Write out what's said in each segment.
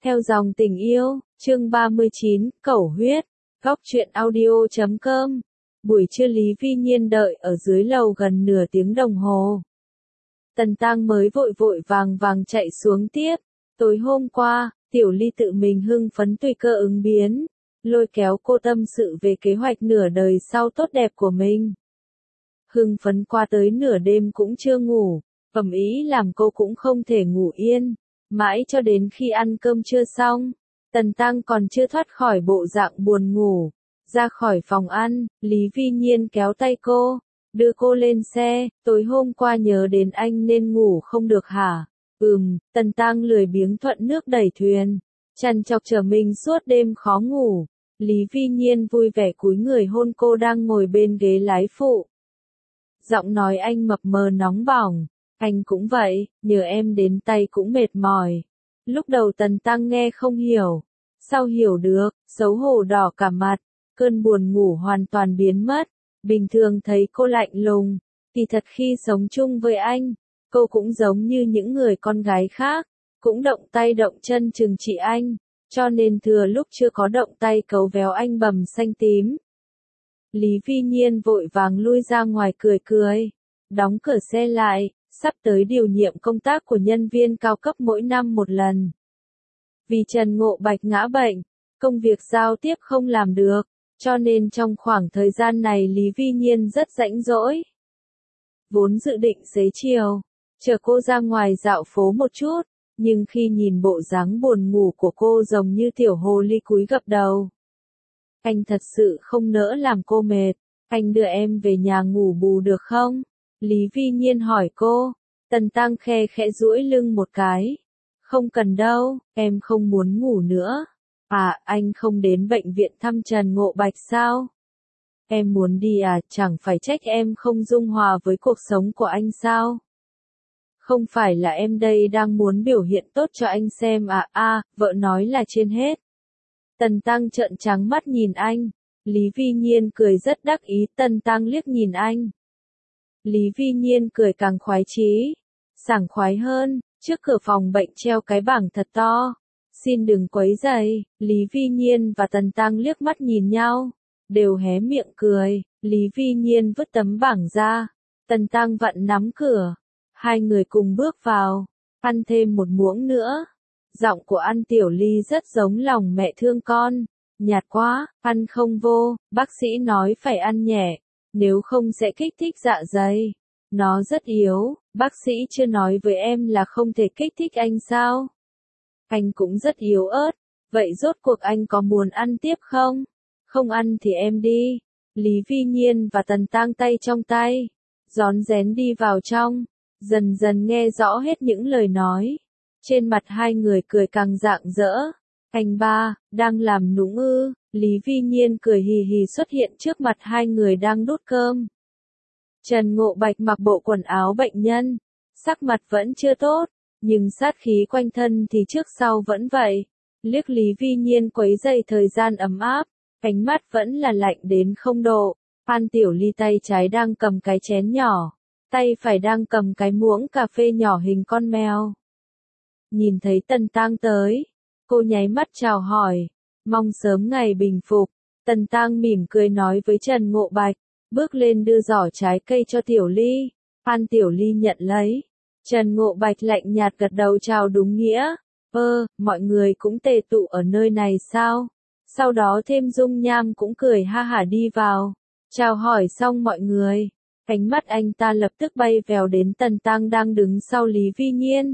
Theo dòng tình yêu, chương 39, Cẩu huyết, góc truyện audio.com. Buổi trưa Lý Vi Nhiên đợi ở dưới lầu gần nửa tiếng đồng hồ. Tần Tăng mới vội vội vàng vàng chạy xuống tiếp. Tối hôm qua, Tiểu Ly tự mình hưng phấn tùy cơ ứng biến, lôi kéo cô tâm sự về kế hoạch nửa đời sau tốt đẹp của mình. Hưng phấn qua tới nửa đêm cũng chưa ngủ, ầm ĩ làm cô cũng không thể ngủ yên. Mãi cho đến khi ăn cơm trưa xong, Tần Tăng còn chưa thoát khỏi bộ dạng buồn ngủ. Ra khỏi phòng ăn, Lý Vi Nhiên kéo tay cô, đưa cô lên xe. Tối hôm qua nhớ đến anh nên ngủ không được hả? Tần Tăng lười biếng thuận nước đẩy thuyền, trằn trọc chờ mình suốt đêm khó ngủ. Lý Vi Nhiên vui vẻ cúi người hôn cô đang ngồi bên ghế lái phụ. Giọng nói anh mập mờ nóng bỏng. Anh cũng vậy, nhờ em đến tay cũng mệt mỏi. Lúc đầu Tần Tăng nghe không hiểu, sau hiểu được, xấu hổ đỏ cả mặt, cơn buồn ngủ hoàn toàn biến mất. Bình thường thấy cô lạnh lùng, kỳ thật khi sống chung với anh, cô cũng giống như những người con gái khác, cũng động tay động chân trừng trị anh, cho nên thừa lúc chưa có động tay cấu véo anh bầm xanh tím. Lý Vi Nhiên vội vàng lui ra ngoài cười cười, đóng cửa xe lại. Sắp tới điều nhiệm công tác của nhân viên cao cấp mỗi năm một lần. Vì Trần Ngộ Bạch ngã bệnh, công việc giao tiếp không làm được, cho nên trong khoảng thời gian này Lý Vi Nhiên rất rảnh rỗi. Vốn dự định xế chiều, chờ cô ra ngoài dạo phố một chút, nhưng khi nhìn bộ dáng buồn ngủ của cô giống như tiểu hồ ly cúi gập đầu. Anh thật sự không nỡ làm cô mệt, anh đưa em về nhà ngủ bù được không? Lý Vi Nhiên hỏi cô. Tần Tăng khe khẽ duỗi lưng một cái. Không cần đâu, em không muốn ngủ nữa. À, anh không đến bệnh viện thăm Trần Ngộ Bạch sao? Em muốn đi à, chẳng phải trách em không dung hòa với cuộc sống của anh sao? Không phải là em đây đang muốn biểu hiện tốt cho anh xem à, vợ nói là trên hết. Tần Tăng trợn trắng mắt nhìn anh. Lý Vi Nhiên cười rất đắc ý. Tần Tăng liếc nhìn anh. Lý Vi Nhiên cười càng khoái chí, sảng khoái hơn. Trước cửa phòng bệnh treo cái bảng thật to, xin đừng quấy rầy. Lý Vi Nhiên và Tần Tăng liếc mắt nhìn nhau, đều hé miệng cười. Lý Vi Nhiên vứt tấm bảng ra, Tần Tăng vặn nắm cửa, hai người cùng bước vào, ăn thêm một muỗng nữa. Giọng của An Tiểu Ly rất giống lòng mẹ thương con. Nhạt quá, ăn không vô, bác sĩ nói phải ăn nhẹ, nếu không sẽ kích thích dạ dày. Nó rất yếu, bác sĩ chưa nói với em là không thể kích thích anh sao? Anh cũng rất yếu ớt, vậy rốt cuộc anh có muốn ăn tiếp không? Không ăn thì em đi. Lý Vi Nhiên và Tần Tăng tay trong tay, rón rén đi vào trong, dần dần nghe rõ hết những lời nói. Trên mặt hai người cười càng rạng rỡ. Anh ba, đang làm nũng ư? Lý Vi Nhiên cười hì hì xuất hiện trước mặt hai người đang đút cơm. Trần Ngộ Bạch mặc bộ quần áo bệnh nhân, sắc mặt vẫn chưa tốt, nhưng sát khí quanh thân thì trước sau vẫn vậy. Liếc Lý Vi Nhiên quấy rầy thời gian ấm áp, ánh mắt vẫn là lạnh đến không độ. An Tiểu Ly tay trái đang cầm cái chén nhỏ, tay phải đang cầm cái muỗng cà phê nhỏ hình con mèo. Nhìn thấy Tần Tăng tới, cô nháy mắt chào hỏi, mong sớm ngày bình phục. Tần Tăng mỉm cười nói với Trần Ngộ Bạch, bước lên đưa giỏ trái cây cho Tiểu Ly. An Tiểu Ly nhận lấy. Trần Ngộ Bạch lạnh nhạt gật đầu chào đúng nghĩa. Mọi người cũng tề tụ ở nơi này sao? Sau đó thêm Dung Nham cũng cười ha hả đi vào. Chào hỏi xong mọi người, ánh mắt anh ta lập tức bay vèo đến Tần Tăng đang đứng sau Lý Vi Nhiên.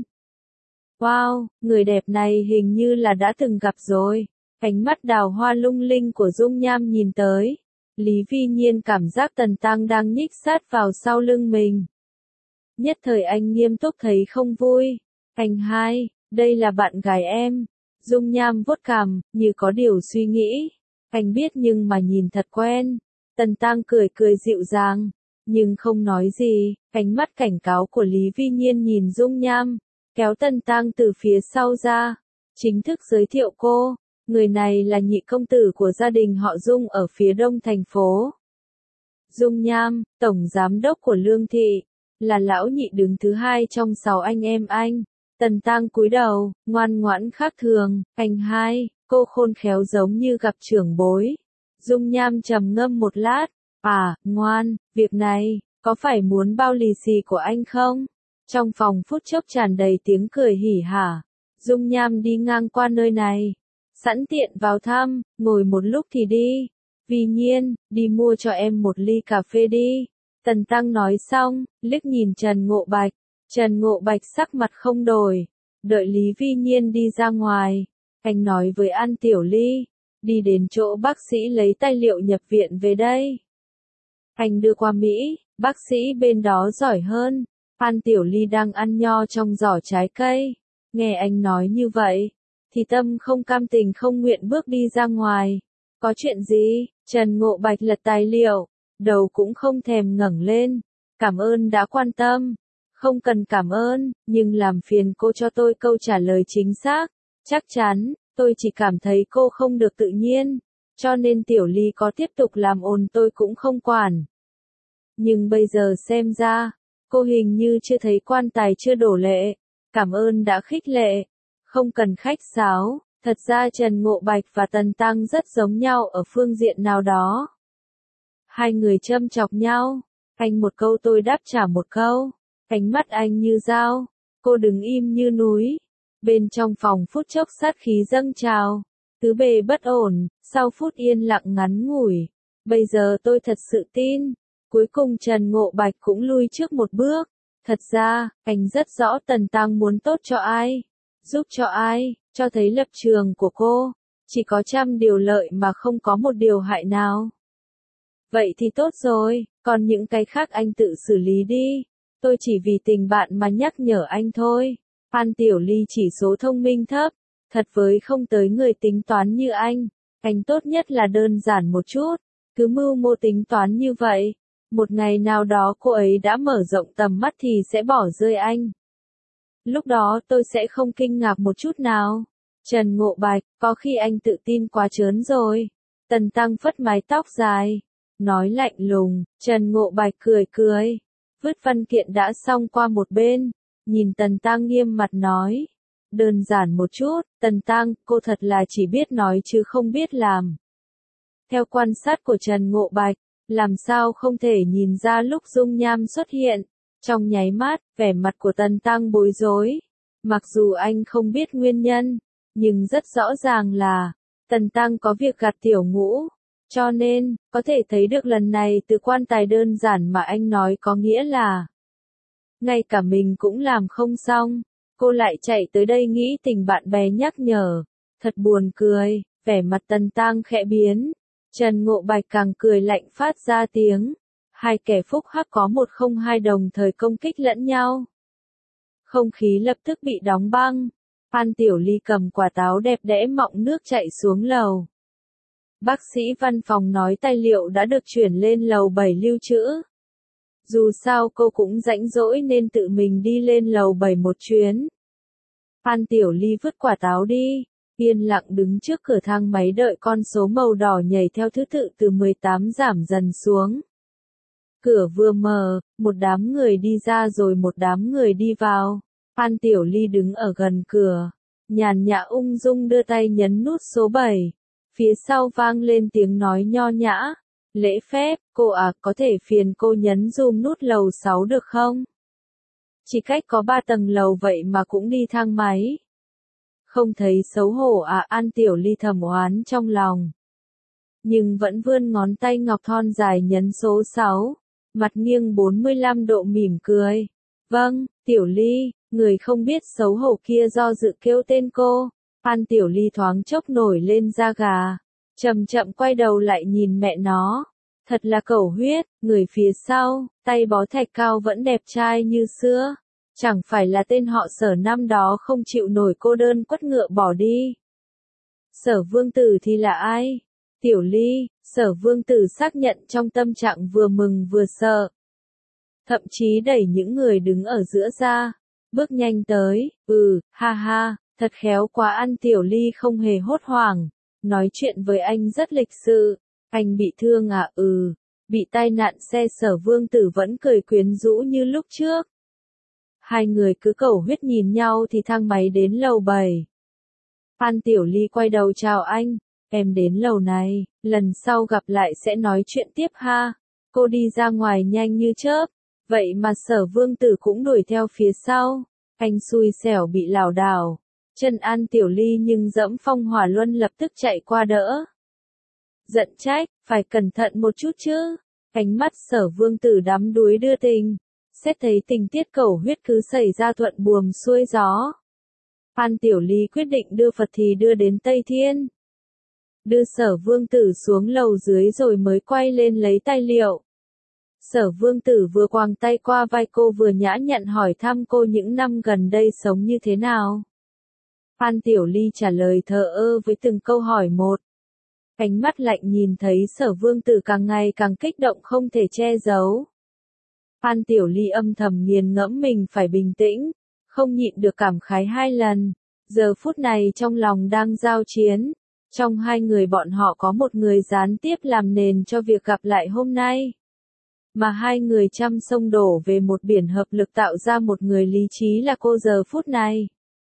Wow, người đẹp này hình như là đã từng gặp rồi. Ánh mắt đào hoa lung linh của Dung Nham nhìn tới. Lý Vi Nhiên cảm giác Tần Tăng đang nhích sát vào sau lưng mình. Nhất thời anh nghiêm túc thấy không vui. Anh hai, đây là bạn gái em. Dung Nham vuốt cằm, như có điều suy nghĩ. Anh biết nhưng mà nhìn thật quen. Tần Tăng cười cười dịu dàng, nhưng không nói gì. Ánh mắt cảnh cáo của Lý Vi Nhiên nhìn Dung Nham, kéo Tần Tăng từ phía sau ra, chính thức giới thiệu cô. Người này là nhị công tử của gia đình họ Dung ở phía đông thành phố. Dung Nham, tổng giám đốc của Lương Thị, là lão nhị đứng thứ hai trong 6 anh em anh. Tần Tăng cúi đầu, ngoan ngoãn khác thường, anh hai, cô khôn khéo giống như gặp trưởng bối. Dung Nham trầm ngâm một lát, ngoan, việc này, có phải muốn bao lì xì của anh không? Trong phòng phút chốc tràn đầy tiếng cười hỉ hả. Dung Nham đi ngang qua nơi này, sẵn tiện vào thăm, ngồi một lúc thì đi. Vì Nhiên, đi mua cho em một ly cà phê đi. Tần Tăng nói xong, liếc nhìn Trần Ngộ Bạch. Trần Ngộ Bạch sắc mặt không đổi. Đợi Lý Vi Nhiên đi ra ngoài, anh nói với An Tiểu Ly, đi đến chỗ bác sĩ lấy tài liệu nhập viện về đây. Anh đưa qua Mỹ, bác sĩ bên đó giỏi hơn. An Tiểu Ly đang ăn nho trong giỏ trái cây. Nghe anh nói như vậy, thì tâm không cam tình không nguyện bước đi ra ngoài. Có chuyện gì? Trần Ngộ Bạch lật tài liệu, đầu cũng không thèm ngẩng lên. Cảm ơn đã quan tâm. Không cần cảm ơn, nhưng làm phiền cô cho tôi câu trả lời chính xác. Chắc chắn, tôi chỉ cảm thấy cô không được tự nhiên. Cho nên Tiểu Ly có tiếp tục làm ồn tôi cũng không quản. Nhưng bây giờ xem ra, cô hình như chưa thấy quan tài chưa đổ lệ. Cảm ơn đã khích lệ. Không cần khách sáo, thật ra Trần Ngộ Bạch và Tần Tăng rất giống nhau ở phương diện nào đó. Hai người châm chọc nhau, anh một câu tôi đáp trả một câu. Ánh mắt anh như dao, cô đứng im như núi. Bên trong phòng phút chốc sát khí dâng trào, tứ bề bất ổn, sau phút yên lặng ngắn ngủi. Bây giờ tôi thật sự tin. Cuối cùng Trần Ngộ Bạch cũng lui trước một bước. Thật ra, anh rất rõ Tần Tăng muốn tốt cho ai, giúp cho ai, cho thấy lập trường của cô. Chỉ có 100 điều lợi mà không có một điều hại nào. Vậy thì tốt rồi, còn những cái khác anh tự xử lý đi. Tôi chỉ vì tình bạn mà nhắc nhở anh thôi. An Tiểu Ly chỉ số thông minh thấp, thật với không tới người tính toán như anh tốt nhất là đơn giản một chút, cứ mưu mô tính toán như vậy. Một ngày nào đó cô ấy đã mở rộng tầm mắt thì sẽ bỏ rơi anh. Lúc đó tôi sẽ không kinh ngạc một chút nào. Trần Ngộ Bạch, có khi anh tự tin quá trớn rồi. Tần Tăng phất mái tóc dài, nói lạnh lùng. Trần Ngộ Bạch cười cười, vứt văn kiện đã xong qua một bên, nhìn Tần Tăng nghiêm mặt nói. Đơn giản một chút, Tần Tăng, cô thật là chỉ biết nói chứ không biết làm. Theo quan sát của Trần Ngộ Bạch, làm sao không thể nhìn ra lúc Dung Nham xuất hiện. Trong nháy mắt, vẻ mặt của Tần Tăng bối rối. Mặc dù anh không biết nguyên nhân, nhưng rất rõ ràng là, Tần Tăng có việc gạt Tiểu Ngũ. Cho nên, có thể thấy được lần này từ quan tài đơn giản mà anh nói có nghĩa là, ngay cả mình cũng làm không xong, cô lại chạy tới đây nghĩ tình bạn bè nhắc nhở. Thật buồn cười, vẻ mặt Tần Tăng khẽ biến. Trần Ngộ Bạch càng cười lạnh phát ra tiếng. Hai kẻ phúc hắc có 102 đồng thời công kích lẫn nhau. Không khí lập tức bị đóng băng. An Tiểu Ly cầm quả táo đẹp đẽ mọng nước chạy xuống lầu. Bác sĩ văn phòng nói tài liệu đã được chuyển lên lầu 7 lưu trữ. Dù sao cô cũng rãnh rỗi nên tự mình đi lên lầu 7 một chuyến. An Tiểu Ly vứt quả táo đi, yên lặng đứng trước cửa thang máy đợi con số màu đỏ nhảy theo thứ tự từ 18 giảm dần xuống. Cửa vừa mở, một đám người đi ra rồi một đám người đi vào. An Tiểu Ly đứng ở gần cửa, nhàn nhã ung dung đưa tay nhấn nút số 7. Phía sau vang lên tiếng nói nho nhã. Lễ phép, cô có thể phiền cô nhấn dùm nút lầu 6 được không? Chỉ cách có 3 tầng lầu vậy mà cũng đi thang máy. Không thấy xấu hổ An Tiểu Ly thầm oán trong lòng. Nhưng vẫn vươn ngón tay ngọc thon dài nhấn số 6. Mặt nghiêng 45 độ mỉm cười. Vâng, Tiểu Ly, người không biết xấu hổ kia do dự kêu tên cô. An Tiểu Ly thoáng chốc nổi lên da gà. Chậm chậm quay đầu lại nhìn mẹ nó. Thật là cẩu huyết, người phía sau, tay bó thạch cao vẫn đẹp trai như xưa. Chẳng phải là tên họ Sở năm đó không chịu nổi cô đơn quất ngựa bỏ đi. Sở Vương Tử thì là ai? Tiểu Ly, Sở Vương Tử xác nhận trong tâm trạng vừa mừng vừa sợ. Thậm chí đẩy những người đứng ở giữa ra. Bước nhanh tới, ha ha, thật khéo quá. An Tiểu Ly không hề hốt hoảng. Nói chuyện với anh rất lịch sự. Anh bị thương bị tai nạn xe. Sở Vương Tử vẫn cười quyến rũ như lúc trước. Hai người cứ cầu huyết nhìn nhau thì thang máy đến lầu 7. Phan Tiểu Ly quay đầu chào anh, em đến lầu này, lần sau gặp lại sẽ nói chuyện tiếp ha. Cô đi ra ngoài nhanh như chớp, vậy mà Sở Vương Tử cũng đuổi theo phía sau. Anh xui xẻo bị lảo đảo, chân An Tiểu Ly nhưng dẫm phong hỏa luân lập tức chạy qua đỡ. Giận trách, phải cẩn thận một chút chứ. Ánh mắt Sở Vương Tử đắm đuối đưa tình, xét thấy tình tiết cầu huyết cứ xảy ra thuận buồm xuôi gió. Phan Tiểu Ly quyết định đưa Phật thì đưa đến Tây Thiên. Đưa Sở Vương Tử xuống lầu dưới rồi mới quay lên lấy tài liệu. Sở Vương Tử vừa quàng tay qua vai cô vừa nhã nhặn hỏi thăm cô những năm gần đây sống như thế nào. Phan Tiểu Ly trả lời thờ ơ với từng câu hỏi một. Ánh mắt lạnh nhìn thấy Sở Vương Tử càng ngày càng kích động không thể che giấu. Phan Tiểu Ly âm thầm nghiền ngẫm mình phải bình tĩnh, không nhịn được cảm khái hai lần. Giờ phút này trong lòng đang giao chiến. Trong hai người bọn họ có một người gián tiếp làm nền cho việc gặp lại hôm nay. Mà hai người trăm sông đổ về một biển hợp lực tạo ra một người lý trí là cô giờ phút này.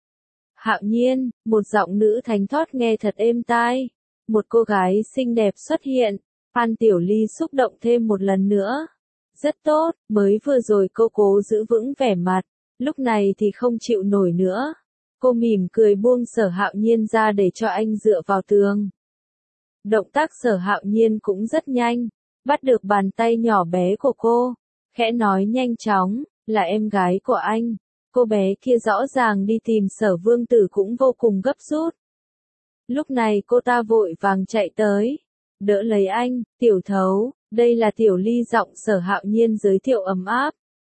Hạo Nhiên, một giọng nữ thánh thót nghe thật êm tai. Một cô gái xinh đẹp xuất hiện. Phan Tiểu Ly xúc động thêm một lần nữa. Rất tốt, mới vừa rồi cô cố giữ vững vẻ mặt, lúc này thì không chịu nổi nữa. Cô mỉm cười buông Sở Hạo Nhiên ra để cho anh dựa vào tường. Động tác Sở Hạo Nhiên cũng rất nhanh, bắt được bàn tay nhỏ bé của cô, khẽ nói nhanh chóng, là em gái của anh. Cô bé kia rõ ràng đi tìm Sở Vương Tử cũng vô cùng gấp rút. Lúc này cô ta vội vàng chạy tới, đỡ lấy anh, Tiểu Thấu, đây là Tiểu Ly, giọng Sở Hạo Nhiên giới thiệu ấm áp.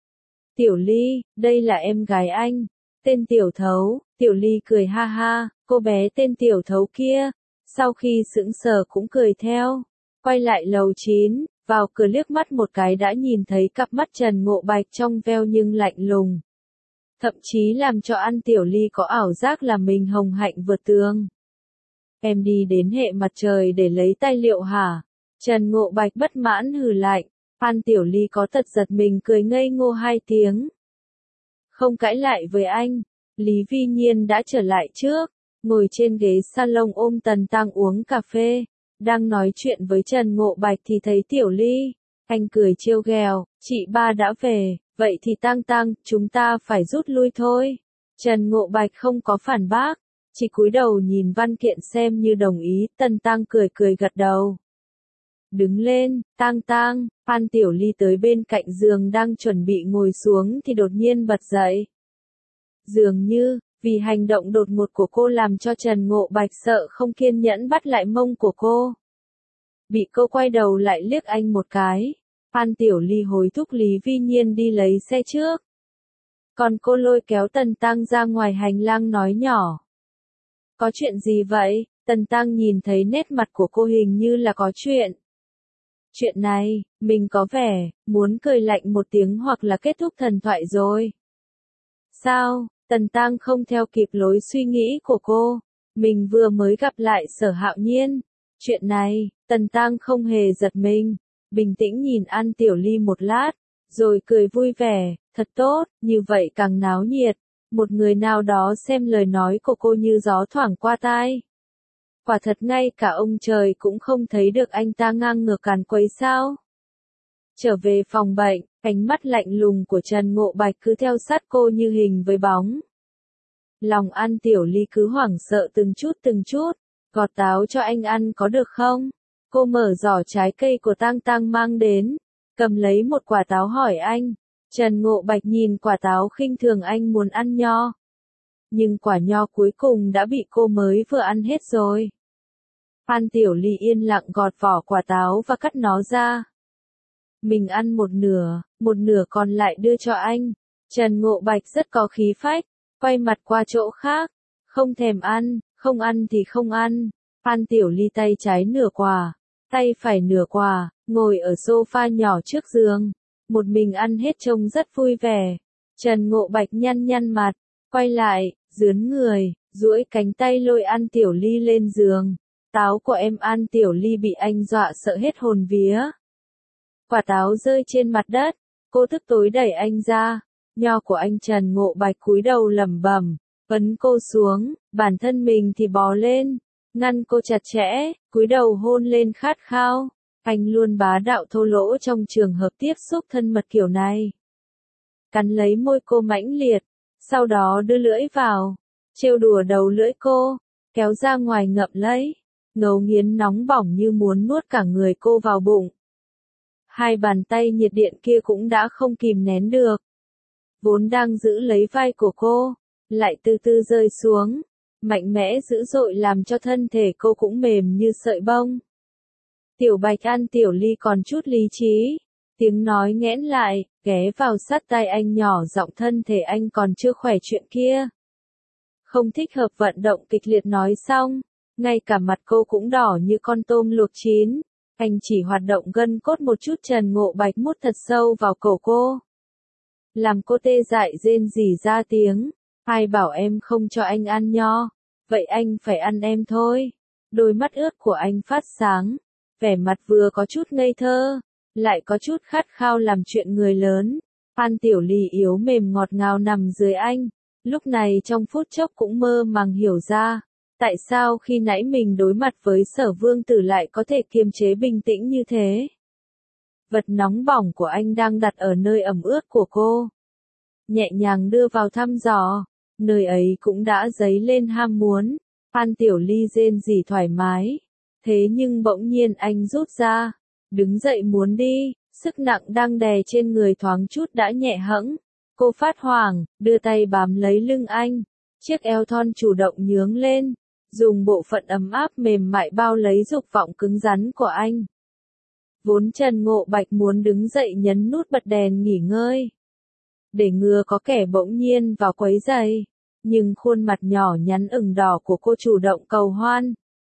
Tiểu Ly, đây là em gái anh, tên Tiểu Thấu. Tiểu Ly cười ha ha, cô bé tên Tiểu Thấu kia, sau khi sững sờ cũng cười theo. Quay lại lầu 9, vào cửa liếc mắt một cái đã nhìn thấy cặp mắt Trần Ngộ Bạch trong veo nhưng lạnh lùng. Thậm chí làm cho An Tiểu Ly có ảo giác là mình hồng hạnh vượt tường. Em đi đến hệ mặt trời để lấy tài liệu hả? Trần Ngộ Bạch bất mãn hừ lạnh. An Tiểu Ly có tật giật mình cười ngây ngô hai tiếng. Không cãi lại với anh. Lý Vi Nhiên đã trở lại trước, ngồi trên ghế salon ôm Tần Tăng uống cà phê, đang nói chuyện với Trần Ngộ Bạch thì thấy Tiểu Ly, anh cười trêu ghẹo, chị ba đã về, vậy thì Tăng Tăng, chúng ta phải rút lui thôi. Trần Ngộ Bạch không có phản bác, chỉ cúi đầu nhìn văn kiện xem như đồng ý, Tần Tăng cười cười gật đầu. Đứng lên, Tăng Tăng, Phan Tiểu Ly tới bên cạnh giường đang chuẩn bị ngồi xuống thì đột nhiên bật dậy. Dường như, vì hành động đột ngột của cô làm cho Trần Ngộ Bạch sợ không kiên nhẫn bắt lại mông của cô. Bị cô quay đầu lại liếc anh một cái. Phan Tiểu Ly hối thúc Lý Vi Nhiên đi lấy xe trước. Còn cô lôi kéo Tần Tăng ra ngoài hành lang nói nhỏ. Có chuyện gì vậy? Tần Tăng nhìn thấy nét mặt của cô hình như là có chuyện. Chuyện này, mình có vẻ, muốn cười lạnh một tiếng hoặc là kết thúc thần thoại rồi. Sao? Tần Tăng không theo kịp lối suy nghĩ của cô. Mình vừa mới gặp lại Sở Hạo Nhiên. Chuyện này, Tần Tăng không hề giật mình. Bình tĩnh nhìn An Tiểu Ly một lát, rồi cười vui vẻ, thật tốt, như vậy càng náo nhiệt. Một người nào đó xem lời nói của cô như gió thoảng qua tai. Quả thật ngay cả ông trời cũng không thấy được anh ta ngang ngược càn quấy sao. Trở về phòng bệnh, ánh mắt lạnh lùng của Trần Ngộ Bạch cứ theo sát cô như hình với bóng. Lòng An Tiểu Ly cứ hoảng sợ từng chút, gọt táo cho anh ăn có được không? Cô mở giỏ trái cây của Tăng Tăng mang đến, cầm lấy một quả táo hỏi anh. Trần Ngộ Bạch nhìn quả táo khinh thường, anh muốn ăn nho. Nhưng quả nho cuối cùng đã bị cô mới vừa ăn hết rồi. Phan Tiểu Ly yên lặng gọt vỏ quả táo và cắt nó ra. Mình ăn một nửa còn lại đưa cho anh. Trần Ngộ Bạch rất có khí phách, quay mặt qua chỗ khác. Không thèm ăn, không ăn thì không ăn. Phan Tiểu Ly tay trái nửa quả, tay phải nửa quả, ngồi ở sofa nhỏ trước giường. Một mình ăn hết trông rất vui vẻ. Trần Ngộ Bạch nhăn nhăn mặt, quay lại, dướn người, duỗi cánh tay lôi An Tiểu Ly lên giường. Táo của em. An Tiểu Ly bị anh dọa sợ hết hồn vía. Quả táo rơi trên mặt đất, cô tức tối đẩy anh ra. Nho của anh Trần Ngộ Bạch cúi đầu lẩm bẩm, ấn cô xuống, bản thân mình thì bò lên, ngăn cô chặt chẽ, cúi đầu hôn lên khát khao. Anh luôn bá đạo thô lỗ trong trường hợp tiếp xúc thân mật kiểu này. Cắn lấy môi cô mãnh liệt, sau đó đưa lưỡi vào, trêu đùa đầu lưỡi cô, kéo ra ngoài ngậm lấy, ngấu nghiến nóng bỏng như muốn nuốt cả người cô vào bụng. Hai bàn tay nhiệt điện kia cũng đã không kìm nén được. Vốn đang giữ lấy vai của cô, lại từ từ rơi xuống, mạnh mẽ dữ dội làm cho thân thể cô cũng mềm như sợi bông. Tiểu Bạch An Tiểu Ly còn chút lý trí, tiếng nói nghẽn lại, ghé vào sát tai anh nhỏ giọng thân thể anh còn chưa khỏe chuyện kia. Không thích hợp vận động kịch liệt nói xong, ngay cả mặt cô cũng đỏ như con tôm luộc chín, anh chỉ hoạt động gân cốt một chút. Trần Ngộ Bạch mút thật sâu vào cổ cô. Làm cô tê dại rên rỉ ra tiếng, ai bảo em không cho anh ăn nho, vậy anh phải ăn em thôi. Đôi mắt ướt của anh phát sáng, vẻ mặt vừa có chút ngây thơ, lại có chút khát khao làm chuyện người lớn. An Tiểu Ly yếu mềm ngọt ngào nằm dưới anh, lúc này trong phút chốc cũng mơ màng hiểu ra, tại sao khi nãy mình đối mặt với Sở Vương Tử lại có thể kiềm chế bình tĩnh như thế. Vật nóng bỏng của anh đang đặt ở nơi ẩm ướt của cô. Nhẹ nhàng đưa vào thăm dò, nơi ấy cũng đã dấy lên ham muốn. An Tiểu Ly rên rỉ thoải mái. Thế nhưng bỗng nhiên anh rút ra, đứng dậy muốn đi, sức nặng đang đè trên người thoáng chút đã nhẹ hẫng. Cô phát hoảng, đưa tay bám lấy lưng anh, chiếc eo thon chủ động nhướng lên, dùng bộ phận ấm áp mềm mại bao lấy dục vọng cứng rắn của anh. Vốn Trần Ngộ Bạch muốn đứng dậy nhấn nút bật đèn nghỉ ngơi, để ngừa có kẻ bỗng nhiên vào quấy rầy, nhưng khuôn mặt nhỏ nhắn ửng đỏ của cô chủ động cầu hoan.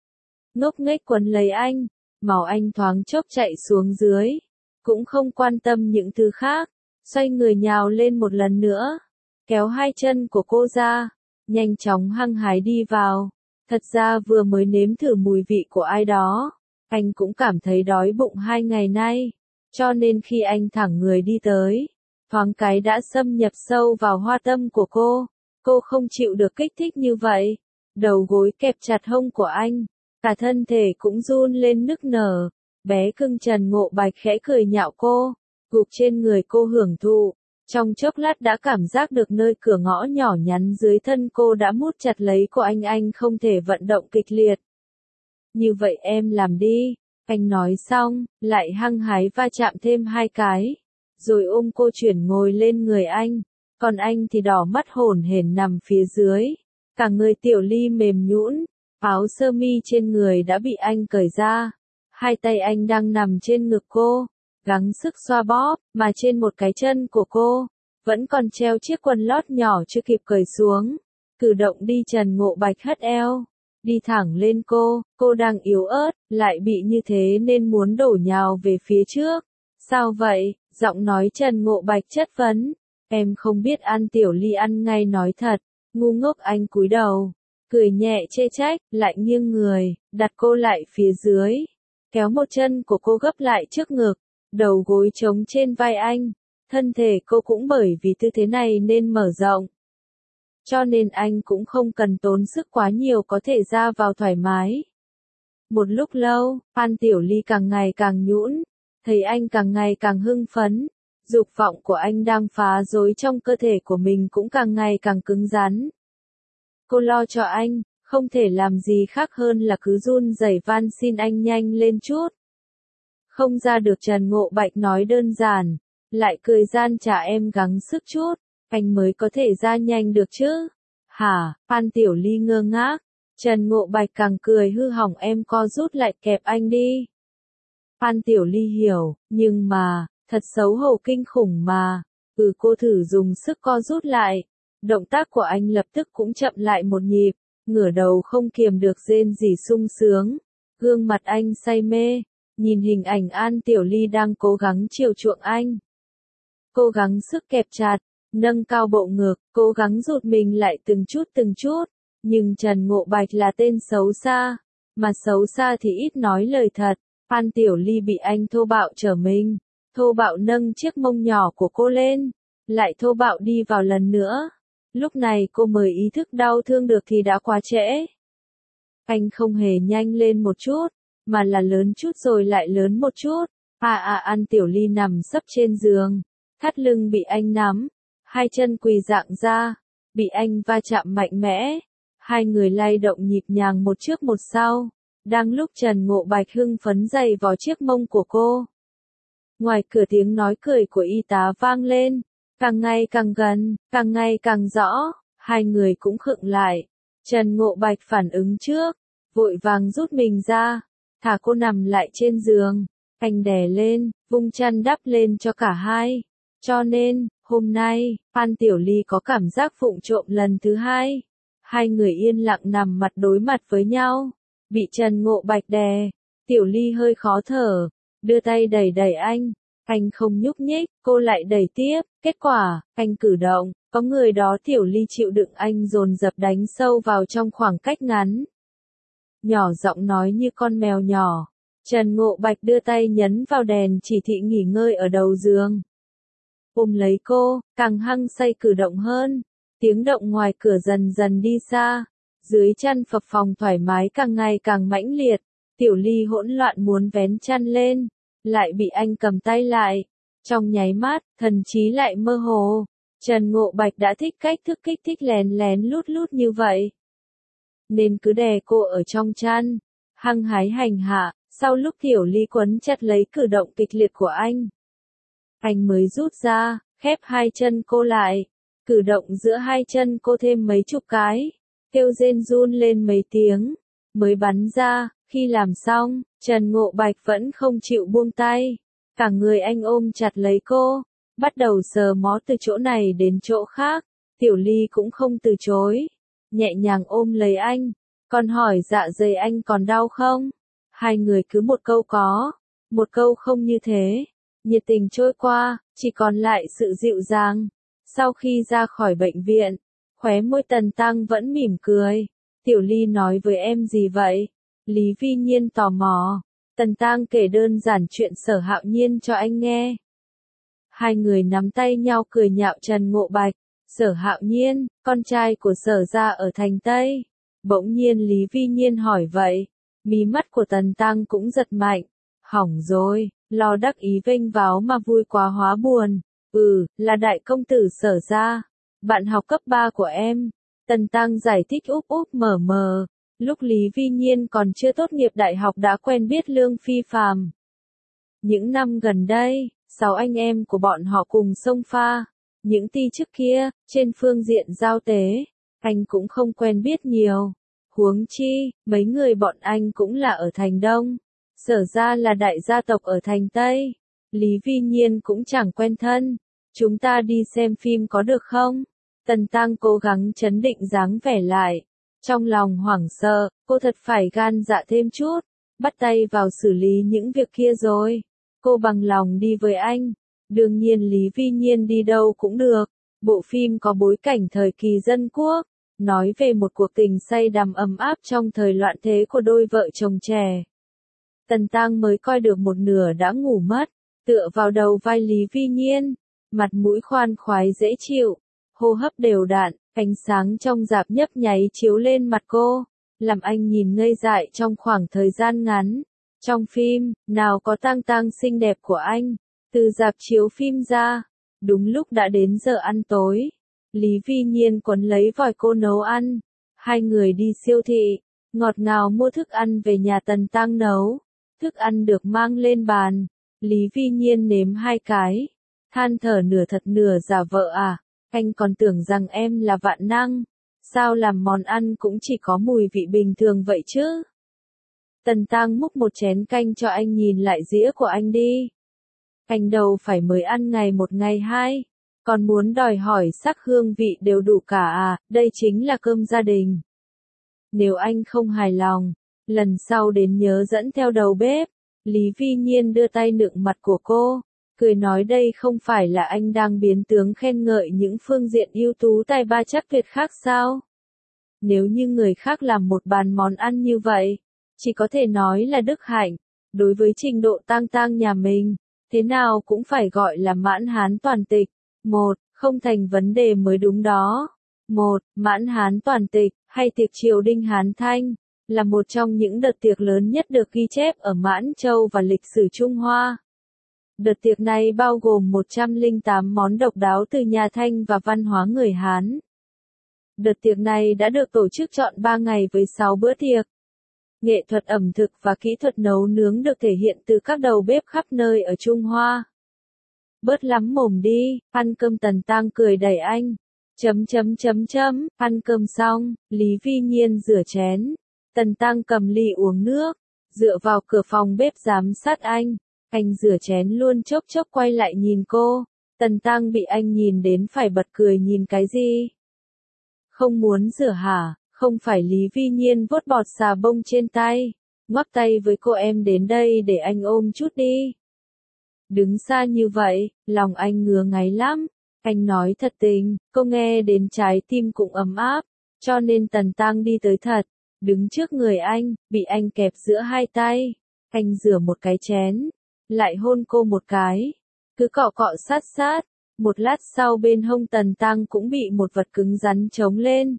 Ngốc nghếch quấn lấy anh, máu anh thoáng chốc chạy xuống dưới, cũng không quan tâm những thứ khác, xoay người nhào lên một lần nữa, kéo hai chân của cô ra, nhanh chóng hăng hái đi vào. Thật ra vừa mới nếm thử mùi vị của ai đó, anh cũng cảm thấy đói bụng 2 ngày nay, cho nên khi anh thẳng người đi tới, thoáng cái đã xâm nhập sâu vào hoa tâm của cô không chịu được kích thích như vậy, đầu gối kẹp chặt hông của anh, cả thân thể cũng run lên nức nở. Bé cưng Trần Ngộ Bạch khẽ cười nhạo cô, gục trên người cô hưởng thụ, trong chốc lát đã cảm giác được nơi cửa ngõ nhỏ nhắn dưới thân cô đã mút chặt lấy của anh không thể vận động kịch liệt. Như vậy em làm đi, anh nói xong, lại hăng hái va chạm thêm 2 cái, rồi ôm cô chuyển ngồi lên người anh, còn anh thì đỏ mắt hổn hển nằm phía dưới, cả người Tiểu Ly mềm nhũn, áo sơ mi trên người đã bị anh cởi ra, hai tay anh đang nằm trên ngực cô, gắng sức xoa bóp, mà trên một cái chân của cô, vẫn còn treo chiếc quần lót nhỏ chưa kịp cởi xuống. Cử động đi Trần Ngộ Bạch hất eo, đi thẳng lên cô đang yếu ớt, lại bị như thế nên muốn đổ nhào về phía trước. Sao vậy? Giọng nói Trần Ngộ Bạch chất vấn. Em không biết. An Tiểu Ly ăn ngay nói thật, ngu ngốc. Anh cúi đầu, cười nhẹ chê trách, lại nghiêng người, đặt cô lại phía dưới, kéo một chân của cô gấp lại trước ngực, đầu gối trống trên vai anh, thân thể cô cũng bởi vì tư thế này nên mở rộng. Cho nên anh cũng không cần tốn sức quá nhiều có thể ra vào thoải mái. Một lúc lâu, An Tiểu Ly càng ngày càng nhũn, thấy anh càng ngày càng hưng phấn, dục vọng của anh đang phá rối trong cơ thể của mình cũng càng ngày càng cứng rắn. Cô lo cho anh, không thể làm gì khác hơn là cứ run rẩy van xin anh nhanh lên chút. Không ra được. Trần Ngộ Bạch nói đơn giản, lại cười gian trả. Em gắng sức chút, anh mới có thể ra nhanh được chứ. Hả? An Tiểu Ly ngơ ngác. Trần Ngộ Bạch càng cười hư hỏng. Em co rút lại kẹp anh đi. An Tiểu Ly hiểu, nhưng mà, thật xấu hổ kinh khủng mà. Cô thử dùng sức co rút lại. Động tác của anh lập tức cũng chậm lại một nhịp, ngửa đầu không kiềm được rên rỉ sung sướng. Gương mặt anh say mê, nhìn hình ảnh An Tiểu Ly đang cố gắng chiều chuộng anh. Cố gắng sức kẹp chặt, nâng cao bộ ngực, cố gắng rụt mình lại từng chút, nhưng Trần Ngộ Bạch là tên xấu xa, mà xấu xa thì ít nói lời thật. An Tiểu Ly bị anh thô bạo trở mình, thô bạo nâng chiếc mông nhỏ của cô lên, lại thô bạo đi vào lần nữa. Lúc này cô mới ý thức đau thương được thì đã quá trễ. Anh không hề nhanh lên một chút, mà là lớn chút rồi lại lớn một chút. An Tiểu Ly nằm sấp trên giường, thắt lưng bị anh nắm, hai chân quỳ dạng ra, bị anh va chạm mạnh mẽ. Hai người lay động nhịp nhàng một trước một sau. Đang lúc Trần Ngộ Bạch hưng phấn giày vào chiếc mông của cô. Ngoài cửa tiếng nói cười của y tá vang lên, càng ngày càng gần, càng ngày càng rõ, hai người cũng khựng lại. Trần Ngộ Bạch phản ứng trước, vội vàng rút mình ra, thả cô nằm lại trên giường, anh đè lên, vung chăn đắp lên cho cả hai. Cho nên, hôm nay, An Tiểu Ly có cảm giác vụng trộm lần thứ hai. Hai người yên lặng nằm mặt đối mặt với nhau, bị Trần Ngộ Bạch đè, Tiểu Ly hơi khó thở, đưa tay đẩy đẩy anh không nhúc nhích, cô lại đẩy tiếp, kết quả, anh cử động, có người đó Tiểu Ly chịu đựng anh dồn dập đánh sâu vào trong khoảng cách ngắn. Nhỏ giọng nói như con mèo nhỏ, Trần Ngộ Bạch đưa tay nhấn vào đèn chỉ thị nghỉ ngơi ở đầu giường. Ôm lấy cô, càng hăng say cử động hơn, tiếng động ngoài cửa dần dần đi xa, dưới chăn phập phồng thoải mái càng ngày càng mãnh liệt, Tiểu Ly hỗn loạn muốn vén chăn lên, lại bị anh cầm tay lại. Trong nháy mắt, thần trí lại mơ hồ. Trần Ngộ Bạch đã thích cách thức kích thích lén lén lút lút như vậy. Nên cứ đè cô ở trong chăn, hăng hái hành hạ, sau lúc Tiểu Ly quấn chặt lấy cử động kịch liệt của anh mới rút ra, khép hai chân cô lại, cử động giữa hai chân cô thêm mấy chục cái, kêu rên run lên mấy tiếng, mới bắn ra. Khi làm xong, Trần Ngộ Bạch vẫn không chịu buông tay, cả người anh ôm chặt lấy cô, bắt đầu sờ mó từ chỗ này đến chỗ khác. Tiểu Ly cũng không từ chối, nhẹ nhàng ôm lấy anh, còn hỏi dạ dày anh còn đau không? Hai người cứ một câu có, một câu không như thế, nhiệt tình trôi qua, chỉ còn lại sự dịu dàng. Sau khi ra khỏi bệnh viện, khóe môi Tần Tăng vẫn mỉm cười. Tiểu Ly nói với em gì vậy? Lý Vi Nhiên tò mò. Tần Tăng kể đơn giản chuyện Sở Hạo Nhiên cho anh nghe. Hai người nắm tay nhau cười nhạo Trần Ngộ Bạch. Sở Hạo Nhiên, con trai của Sở gia ở thành Tây. Bỗng nhiên Lý Vi Nhiên hỏi vậy. Mí mắt của Tần Tăng cũng giật mạnh. Hỏng rồi, lo đắc ý vênh váo mà vui quá hóa buồn. Là đại công tử Sở gia. Bạn học cấp 3 của em. Tần Tăng giải thích úp úp mở mờ. Lúc Lý Vi Nhiên còn chưa tốt nghiệp đại học đã quen biết Lương Phi Phàm. Những năm gần đây, 6 anh em của bọn họ cùng xông pha. Những ti chức kia, trên phương diện giao tế, anh cũng không quen biết nhiều. Huống chi, mấy người bọn anh cũng là ở thành Đông. Sở ra là đại gia tộc ở thành Tây. Lý Vi Nhiên cũng chẳng quen thân. Chúng ta đi xem phim có được không? Tần Tăng cố gắng trấn định dáng vẻ lại. Trong lòng hoảng sợ, cô thật phải gan dạ thêm chút, bắt tay vào xử lý những việc kia rồi. Cô bằng lòng đi với anh. Đương nhiên Lý Vi Nhiên đi đâu cũng được. Bộ phim có bối cảnh thời kỳ dân quốc, nói về một cuộc tình say đắm ấm áp trong thời loạn thế của đôi vợ chồng trẻ. Tần Tăng mới coi được một nửa đã ngủ mất, tựa vào đầu vai Lý Vi Nhiên, mặt mũi khoan khoái dễ chịu, hô hấp đều đặn. Ánh sáng trong rạp nhấp nháy chiếu lên mặt cô, làm anh nhìn ngây dại trong khoảng thời gian ngắn. Trong phim, nào có Tăng Tăng xinh đẹp của anh. Từ rạp chiếu phim ra, đúng lúc đã đến giờ ăn tối. Lý Vi Nhiên quấn lấy vòi cô nấu ăn. Hai người đi siêu thị, ngọt ngào mua thức ăn về nhà Tần Tăng nấu. Thức ăn được mang lên bàn. Lý Vi Nhiên nếm 2 cái. Than thở nửa thật nửa giả vợ à. Anh còn tưởng rằng em là vạn năng. Sao làm món ăn cũng chỉ có mùi vị bình thường vậy chứ? Tần Tăng múc một chén canh cho anh nhìn lại dĩa của anh đi. Anh đâu phải mới ăn ngày 1 ngày 2. Còn muốn đòi hỏi sắc hương vị đều đủ cả à, đây chính là cơm gia đình. Nếu anh không hài lòng, lần sau đến nhớ dẫn theo đầu bếp. Lý Vi Nhiên đưa tay nựng mặt của cô, cười nói đây không phải là anh đang biến tướng khen ngợi những phương diện ưu tú tài ba chắc tuyệt khác sao? Nếu như người khác làm một bàn món ăn như vậy, chỉ có thể nói là đức hạnh. Đối với trình độ Tăng Tăng nhà mình, thế nào cũng phải gọi là mãn hán toàn tịch. Không thành vấn đề mới đúng đó. 1. Mãn Hán toàn tịch, hay tiệc triều Đinh Hán Thanh, là một trong những đợt tiệc lớn nhất được ghi chép ở Mãn Châu và lịch sử Trung Hoa. Đợt tiệc này bao gồm 108 món độc đáo từ nhà Thanh và văn hóa người Hán. Đợt tiệc này đã được tổ chức trọn 3 ngày với 6 bữa tiệc. Nghệ thuật ẩm thực và kỹ thuật nấu nướng được thể hiện từ các đầu bếp khắp nơi ở Trung Hoa. Bớt lắm mồm đi, ăn cơm. Tần Tăng cười đẩy anh. Ăn cơm xong, Lý Vi Nhiên rửa chén. Tần Tăng cầm ly uống nước, dựa vào cửa phòng bếp giám sát anh. Anh rửa chén luôn chốc chốc quay lại nhìn cô. Tần Tăng bị anh nhìn đến phải bật cười. Nhìn cái gì? Không muốn rửa hả? Không phải. Lý Vi Nhiên vuốt bọt xà bông trên tay. Ngoắc tay với cô, em đến đây để anh ôm chút đi. Đứng xa như vậy, lòng anh ngứa ngáy lắm. Anh nói thật tình, cô nghe đến trái tim cũng ấm áp. Cho nên Tần Tăng đi tới thật, đứng trước người anh, bị anh kẹp giữa hai tay. Anh rửa một cái chén, lại hôn cô một cái. Cứ cọ cọ sát sát. Một lát sau bên hông Tần Tăng cũng bị một vật cứng rắn chống lên.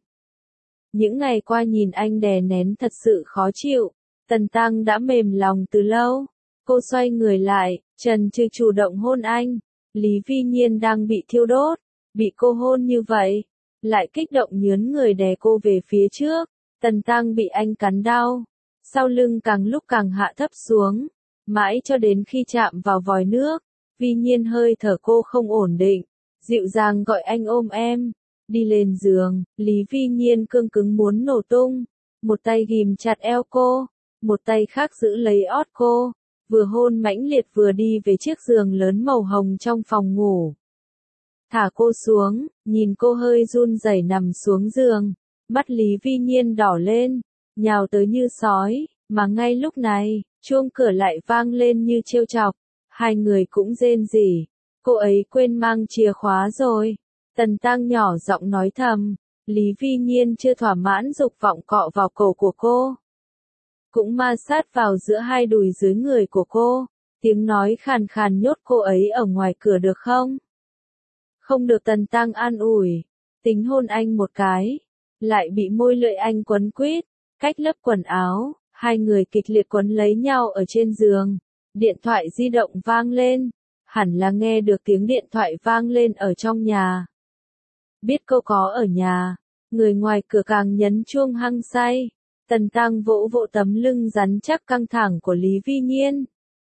Những ngày qua nhìn anh đè nén thật sự khó chịu. Tần Tăng đã mềm lòng từ lâu. Cô xoay người lại, chần chừ chủ động hôn anh. Lý Vi Nhiên đang bị thiêu đốt, bị cô hôn như vậy, lại kích động nhướn người đè cô về phía trước. Tần Tăng bị anh cắn đau, sau lưng càng lúc càng hạ thấp xuống, mãi cho đến khi chạm vào vòi nước. Vi Nhiên hơi thở cô không ổn định, dịu dàng gọi anh ôm em. Đi lên giường, Lý Vi Nhiên cương cứng muốn nổ tung, một tay ghìm chặt eo cô, một tay khác giữ lấy ót cô. Vừa hôn mãnh liệt vừa đi về chiếc giường lớn màu hồng trong phòng ngủ. Thả cô xuống, nhìn cô hơi run rẩy nằm xuống giường, mắt Lý Vi Nhiên đỏ lên, nhào tới như sói, mà ngay lúc này, chuông cửa lại vang lên như trêu chọc. Hai người cũng rên rỉ, cô ấy quên mang chìa khóa rồi. Tần Tăng nhỏ giọng nói thầm, Lý Vi Nhiên chưa thỏa mãn dục vọng cọ vào cổ của cô. Cũng ma sát vào giữa hai đùi dưới người của cô, tiếng nói khàn khàn nhốt cô ấy ở ngoài cửa được không? Không được. Tần Tăng an ủi, tính hôn anh một cái, lại bị môi lưỡi anh quấn quýt, cách lớp quần áo, hai người kịch liệt quấn lấy nhau ở trên giường. Điện thoại di động vang lên, hẳn là nghe được tiếng điện thoại vang lên ở trong nhà. Biết cô có ở nhà, người ngoài cửa càng nhấn chuông hăng say. Tần Tăng vỗ vỗ tấm lưng rắn chắc căng thẳng của Lý Vi Nhiên.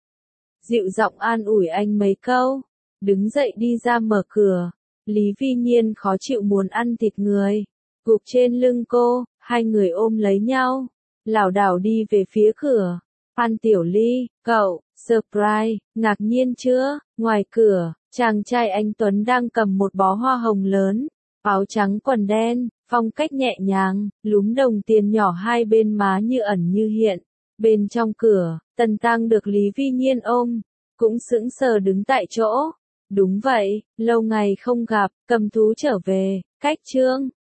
Dịu giọng an ủi anh mấy câu, đứng dậy đi ra mở cửa. Lý Vi Nhiên khó chịu muốn ăn thịt người, gục trên lưng cô, hai người ôm lấy nhau, lảo đảo đi về phía cửa. Phan Tiểu Ly, cậu, surprise, ngạc nhiên chưa? Ngoài cửa, chàng trai anh tuấn đang cầm một bó hoa hồng lớn, áo trắng quần đen, phong cách nhẹ nhàng, lúm đồng tiền nhỏ hai bên má như ẩn như hiện. Bên trong cửa, Tần Tăng được Lý Vi Nhiên ôm, cũng sững sờ đứng tại chỗ. Đúng vậy, lâu ngày không gặp, cầm thú trở về, cách chương.